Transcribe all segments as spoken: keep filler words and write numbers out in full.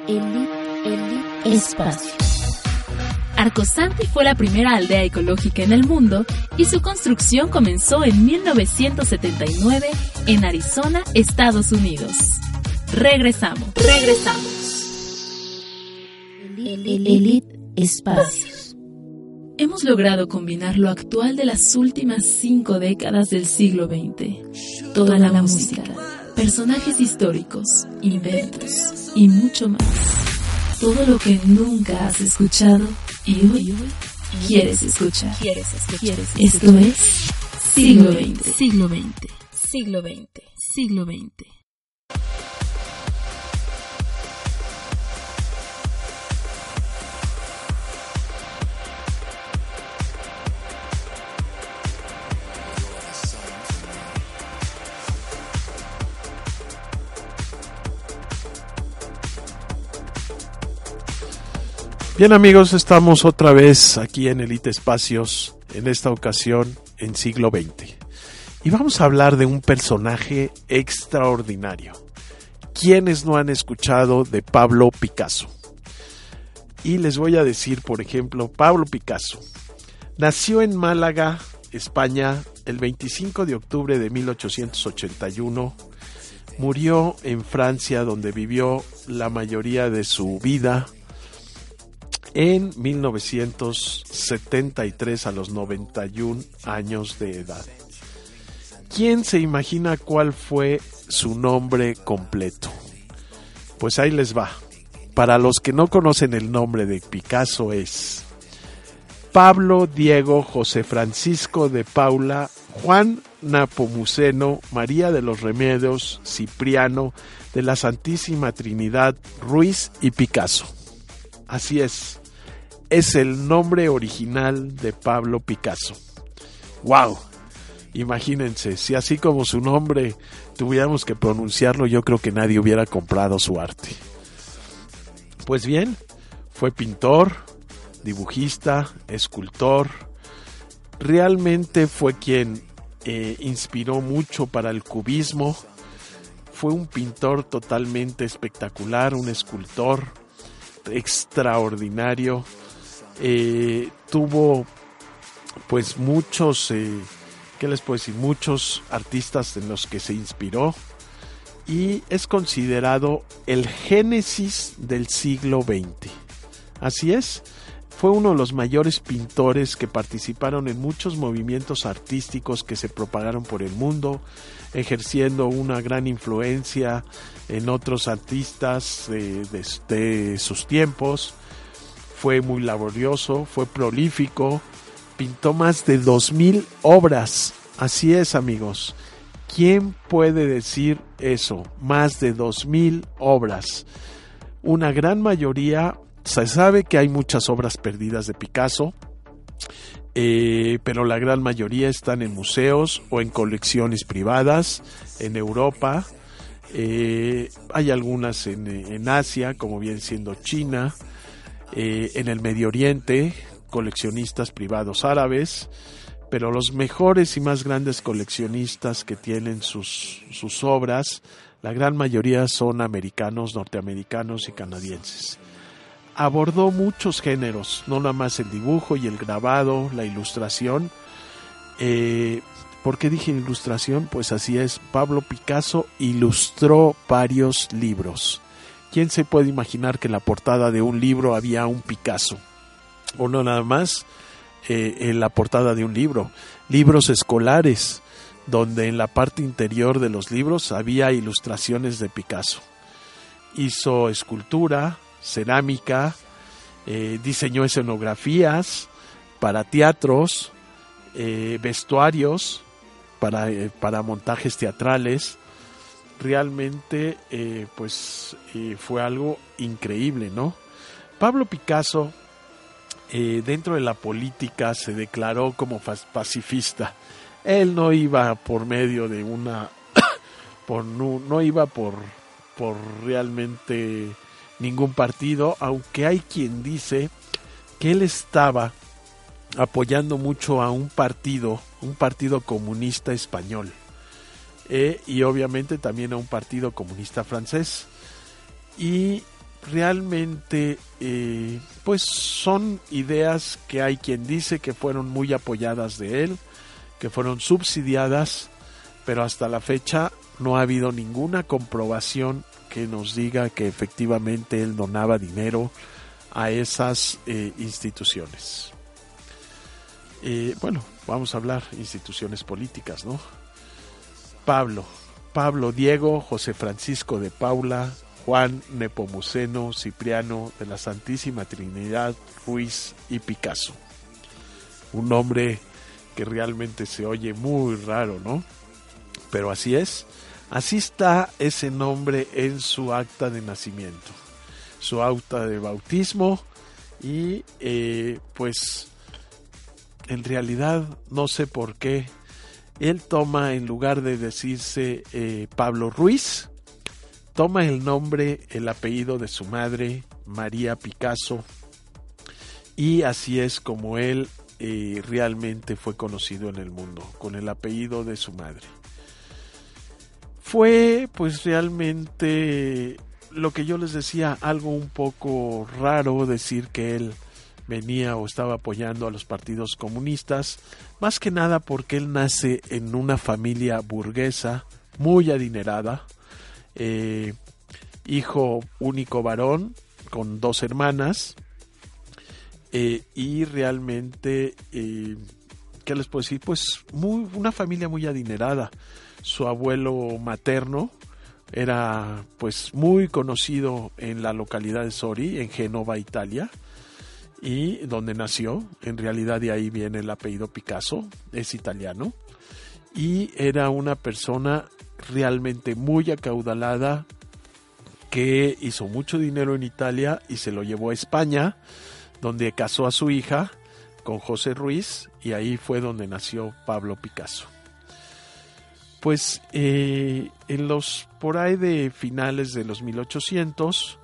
Elite, Elite Espacio. Arcosanti fue la primera aldea ecológica en el mundo y su construcción comenzó en mil novecientos setenta y nueve en Arizona, Estados Unidos. Regresamos, regresamos. Elite, Elite Espacios. Hemos logrado combinar lo actual de las últimas cinco décadas del siglo veinte. Toda la música, personajes históricos, inventos y mucho más. Todo lo que nunca has escuchado y hoy, hoy quieres escuchar. ¿Quieres escuchar? Esto es Siglo veinte. Siglo veinte. Siglo veinte. Siglo veinte. Bien amigos, estamos otra vez aquí en Elite Espacios, en esta ocasión en Siglo veinte. Y vamos a hablar de un personaje extraordinario. ¿Quiénes no han escuchado de Pablo Picasso? Y les voy a decir, por ejemplo, Pablo Picasso nació en Málaga, España, el veinticinco de octubre de mil ochocientos ochenta y uno. Murió en Francia, donde vivió la mayoría de su vida, en mil novecientos setenta y tres, a los noventa y un años de edad. ¿Quién se imagina cuál fue su nombre completo? Pues ahí les va. Para los que no conocen el nombre de Picasso, es Pablo Diego José Francisco de Paula Juan Nepomuceno María de los Remedios Cipriano de la Santísima Trinidad Ruiz y Picasso. Así es. Es el nombre original de Pablo Picasso. ¡Wow! Imagínense, si así como su nombre tuviéramos que pronunciarlo, yo creo que nadie hubiera comprado su arte. Pues bien, fue pintor, dibujista, escultor. Realmente fue quien eh, inspiró mucho para el cubismo. Fue un pintor totalmente espectacular, un escultor extraordinario. Eh, tuvo pues muchos, eh, ¿qué les puedo decir? Muchos artistas en los que se inspiró y es considerado el génesis del siglo veinte. Así es, fue uno de los mayores pintores que participaron en muchos movimientos artísticos que se propagaron por el mundo, ejerciendo una gran influencia en otros artistas de, de, de sus tiempos. Fue muy laborioso, fue prolífico, pintó más de dos mil obras. Así es, amigos. ¿Quién puede decir eso? Más de dos mil obras. Una gran mayoría, se sabe que hay muchas obras perdidas de Picasso, eh, pero la gran mayoría están en museos o en colecciones privadas en Europa. Eh, hay algunas en, en Asia, como bien siendo China. Eh, en el Medio Oriente, coleccionistas privados árabes, pero los mejores y más grandes coleccionistas que tienen sus, sus obras, la gran mayoría son americanos, norteamericanos y canadienses. Abordó muchos géneros, no nada más el dibujo y el grabado, la ilustración. Eh, ¿Por qué dije ilustración? Pues así es, Pablo Picasso ilustró varios libros. ¿Quién se puede imaginar que en la portada de un libro había un Picasso? O no nada más eh, en la portada de un libro. Libros escolares, donde en la parte interior de los libros había ilustraciones de Picasso. Hizo escultura, cerámica, eh, diseñó escenografías para teatros, eh, vestuarios para, eh, para montajes teatrales. Realmente eh, pues eh, fue algo increíble, ¿no? Pablo Picasso eh, dentro de la política se declaró como pacifista. Él no iba por medio de una por no, no iba por por realmente ningún partido, aunque hay quien dice que él estaba apoyando mucho a un partido, un partido comunista español. Eh, y obviamente también a un partido comunista francés. Y realmente eh, pues son ideas que hay quien dice que fueron muy apoyadas de él, que fueron subsidiadas, pero hasta la fecha no ha habido ninguna comprobación que nos diga que efectivamente él donaba dinero a esas eh, instituciones. Eh, bueno, vamos a hablar instituciones políticas, ¿no? Pablo, Pablo Diego, José Francisco de Paula, Juan Nepomuceno, Cipriano de la Santísima Trinidad, Ruiz y Picasso. Un nombre que realmente se oye muy raro, ¿no? Pero así es, así está ese nombre en su acta de nacimiento, su acta de bautismo y eh, pues en realidad no sé por qué él toma, en lugar de decirse eh, Pablo Ruiz, toma el nombre, el apellido de su madre, María Picasso, y así es como él eh, realmente fue conocido en el mundo, con el apellido de su madre. Fue pues realmente lo que yo les decía, algo un poco raro decir que él venía o estaba apoyando a los partidos comunistas, más que nada porque él nace en una familia burguesa muy adinerada, eh, hijo único varón con dos hermanas, eh, y realmente, eh, ¿qué les puedo decir? Pues muy, una familia muy adinerada. Su abuelo materno era pues muy conocido en la localidad de Sori, en Génova, Italia, y donde nació. En realidad de ahí viene el apellido Picasso, es italiano, y era una persona realmente muy acaudalada que hizo mucho dinero en Italia y se lo llevó a España, donde casó a su hija con José Ruiz, y ahí fue donde nació Pablo Picasso. Pues eh, en los por ahí de finales de los mil ochocientos,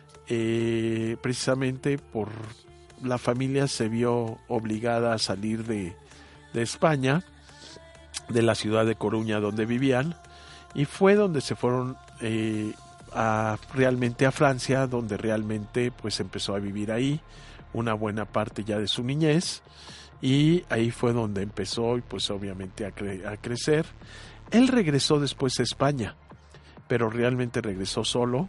eh, precisamente por la familia se vio obligada a salir de, de España, de la ciudad de Coruña donde vivían, y fue donde se fueron eh, a, realmente a Francia, donde realmente pues empezó a vivir ahí una buena parte ya de su niñez, y ahí fue donde empezó pues obviamente a, cre- a crecer. Él regresó después a España, pero realmente regresó solo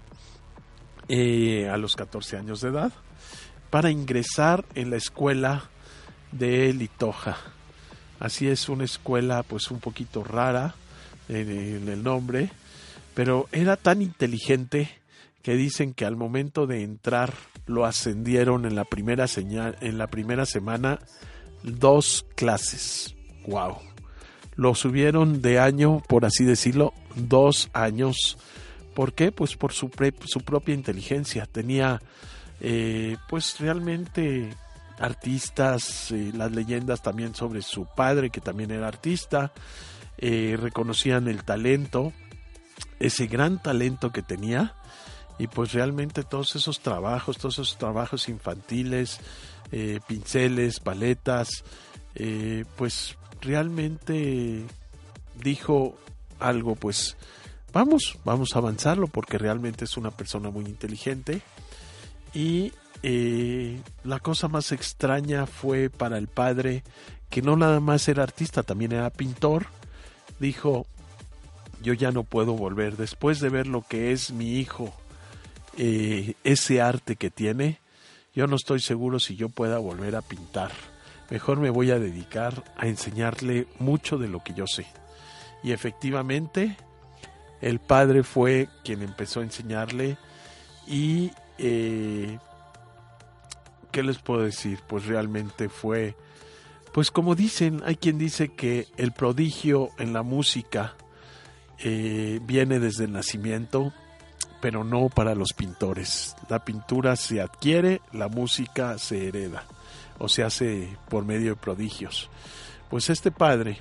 eh, a los catorce años de edad para ingresar en la escuela de Litoja. Así es, una escuela pues un poquito rara en, en el nombre, pero era tan inteligente que dicen que al momento de entrar lo ascendieron en la primera señal, en la primera semana dos clases. ¡Wow! Lo subieron de año, por así decirlo, dos años. ¿Por qué? Pues por su, pre, su propia inteligencia. Tenía, eh, pues realmente artistas, eh, las leyendas también sobre su padre, que también era artista, eh, reconocían el talento, ese gran talento que tenía, y pues realmente todos esos trabajos, todos esos trabajos infantiles, eh, pinceles, paletas, eh, pues realmente dijo algo, pues vamos, vamos a avanzarlo, porque realmente es una persona muy inteligente. Y eh, la cosa más extraña fue para el padre, que no nada más era artista, también era pintor. Dijo, yo ya no puedo volver, después de ver lo que es mi hijo, eh, ese arte que tiene, yo no estoy seguro si yo pueda volver a pintar. Mejor me voy a dedicar a enseñarle mucho de lo que yo sé. Y efectivamente, el padre fue quien empezó a enseñarle. Y eh, ¿qué les puedo decir? Pues realmente fue, pues como dicen, hay quien dice que el prodigio en la música eh, viene desde el nacimiento, pero no para los pintores. La pintura se adquiere, la música se hereda, o se hace por medio de prodigios. Pues este padre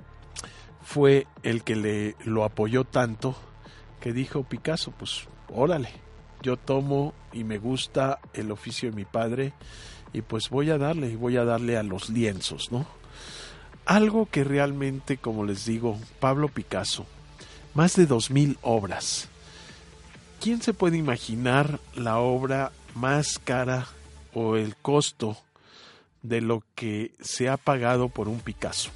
fue el que le lo apoyó tanto, que dijo Picasso, pues órale, yo tomo y me gusta el oficio de mi padre, y pues voy a darle, voy a darle a los lienzos, ¿no? Algo que realmente, como les digo, Pablo Picasso, más de dos mil obras. ¿quién se puede imaginar la obra más cara o el costo de lo que se ha pagado por un Picasso?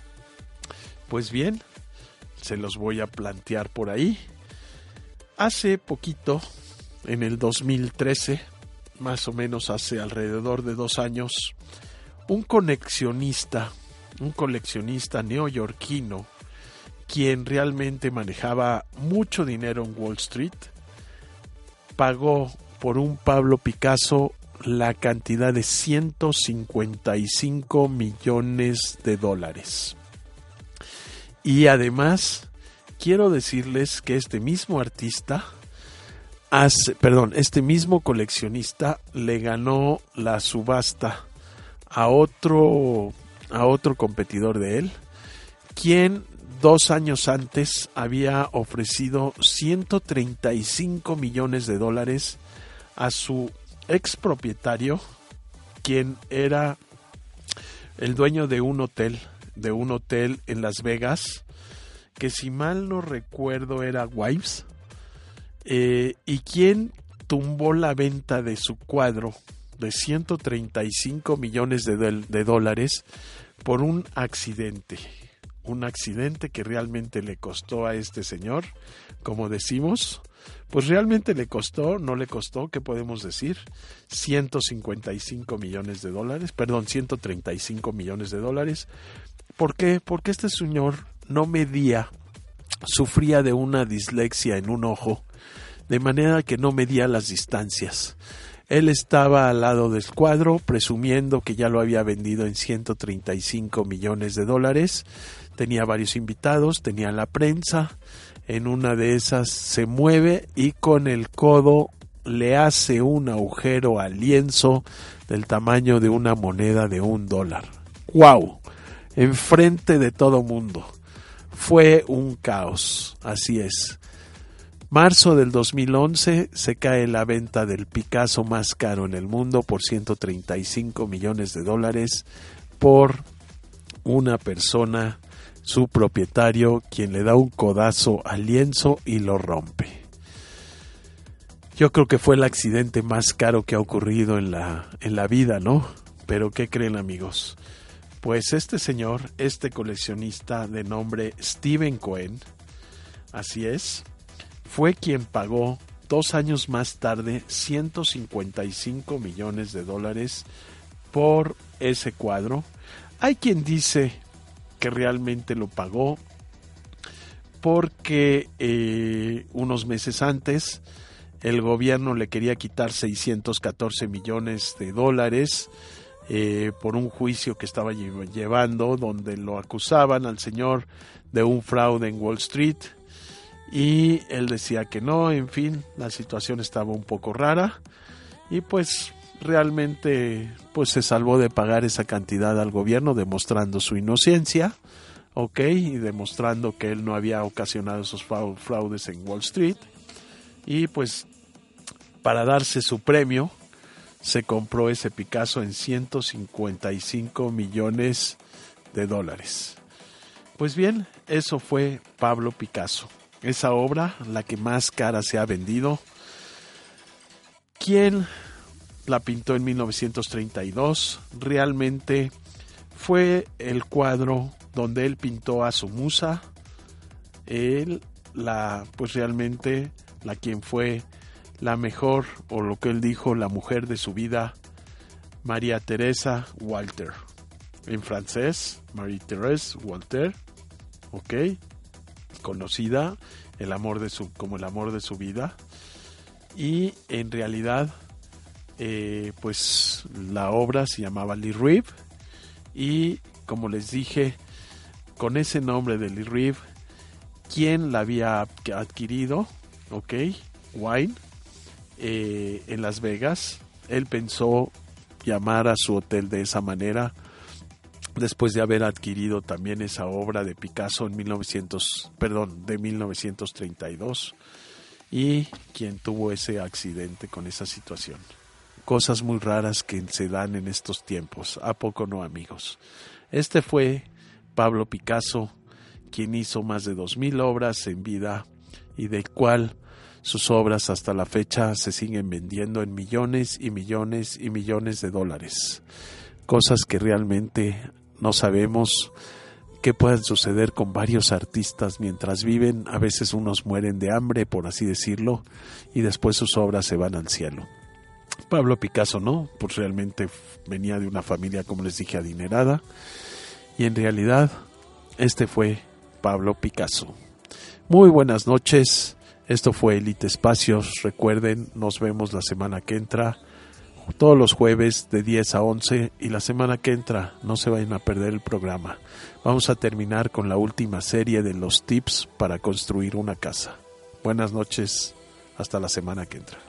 Pues bien, se los voy a plantear por ahí. Hace poquito, en el dos mil trece, más o menos hace alrededor de dos años, un coleccionista, un coleccionista neoyorquino, quien realmente manejaba mucho dinero en Wall Street, pagó por un Pablo Picasso la cantidad de ciento cincuenta y cinco millones de dólares. Y además, quiero decirles que este mismo artista, hace, perdón, este mismo coleccionista le ganó la subasta a otro, a otro competidor de él, quien dos años antes había ofrecido ciento treinta y cinco millones de dólares a su expropietario, quien era el dueño de un hotel, de un hotel en Las Vegas, que si mal no recuerdo era Wives, eh, y quien tumbó la venta de su cuadro de ciento treinta y cinco millones de, de, de dólares por un accidente. Un accidente que realmente le costó a este señor, como decimos, pues realmente le costó, no le costó, ¿qué podemos decir? ciento cincuenta y cinco millones de dólares, perdón, ciento treinta y cinco millones de dólares. ¿Por qué? Porque este señor no medía, sufría de una dislexia en un ojo, de manera que no medía las distancias. Él estaba al lado del cuadro, presumiendo que ya lo había vendido en ciento treinta y cinco millones de dólares. Tenía varios invitados, tenía la prensa. En una de esas se mueve y con el codo le hace un agujero al lienzo del tamaño de una moneda de un dólar. ¡Guau! Enfrente de todo mundo. Fue un caos, así es. Marzo del dos mil once se cae la venta del Picasso más caro en el mundo por ciento treinta y cinco millones de dólares por una persona, su propietario, quien le da un codazo al lienzo y lo rompe. Yo creo que fue el accidente más caro que ha ocurrido en la, en la vida, ¿no? Pero ¿qué creen, amigos? Pues este señor, este coleccionista de nombre Steven Cohen, así es, fue quien pagó dos años más tarde ciento cincuenta y cinco millones de dólares por ese cuadro. Hay quien dice que realmente lo pagó porque eh, unos meses antes el gobierno le quería quitar seiscientos catorce millones de dólares eh, por un juicio que estaba llevando, donde lo acusaban al señor de un fraude en Wall Street. Y él decía que no, en fin, la situación estaba un poco rara y pues realmente pues se salvó de pagar esa cantidad al gobierno, demostrando su inocencia, ok, y demostrando que él no había ocasionado esos fraudes en Wall Street. Y pues para darse su premio se compró ese Picasso en ciento cincuenta y cinco millones de dólares. Pues bien, eso fue Pablo Picasso. Esa obra, la que más cara se ha vendido. ¿Quién la pintó en mil novecientos treinta y dos? Realmente fue el cuadro donde él pintó a su musa. Él, la, pues realmente, la quien fue la mejor, o lo que él dijo, la mujer de su vida, María Teresa Walter. En francés, Marie-Thérèse Walter, ok, conocida el amor de su, como el amor de su vida. Y en realidad eh, pues la obra se llamaba Lee Reeve, y como les dije, con ese nombre de Lee Reeve, ¿quién la había adquirido? Ok, Wine, eh, en Las Vegas. Él pensó llamar a su hotel de esa manera después de haber adquirido también esa obra de Picasso en mil novecientos, perdón, de mil novecientos treinta y dos, y quien tuvo ese accidente con esa situación. Cosas muy raras que se dan en estos tiempos, ¿a poco no, amigos? Este fue Pablo Picasso, quien hizo más de dos mil obras en vida y del cual Sus obras hasta la fecha se siguen vendiendo en millones y millones y millones de dólares. Cosas que realmente no sabemos qué puedan suceder con varios artistas mientras viven. A veces unos mueren de hambre, por así decirlo, y después sus obras se van al cielo. Pablo Picasso no, pues realmente venía de una familia, como les dije, adinerada, y en realidad este fue Pablo Picasso. Muy buenas noches, esto fue Elite Espacios. Recuerden, nos vemos la semana que entra, todos los jueves de diez a once, y la semana que entra no se vayan a perder el programa. Vamos a terminar con la última serie de los tips para construir una casa. Buenas noches, hasta la semana que entra.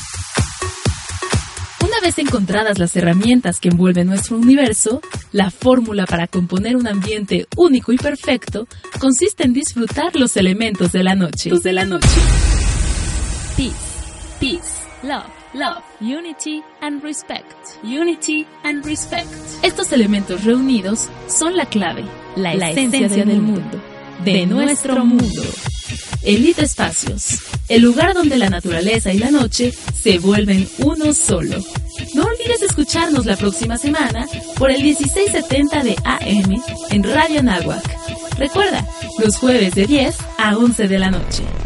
Una vez encontradas las herramientas que envuelven nuestro universo, la fórmula para componer un ambiente único y perfecto consiste en disfrutar los elementos de la noche. De la noche. Peace, peace, love, love, unity and respect, unity and respect. Estos elementos reunidos son la clave, la, la esencia, esencia del, del mundo, de, de nuestro mundo. Elite Espacios, el lugar donde la naturaleza y la noche se vuelven uno solo. No olvides escucharnos la próxima semana por el dieciséis setenta de A M en Radio Anáhuac. Recuerda, los jueves de diez a once de la noche.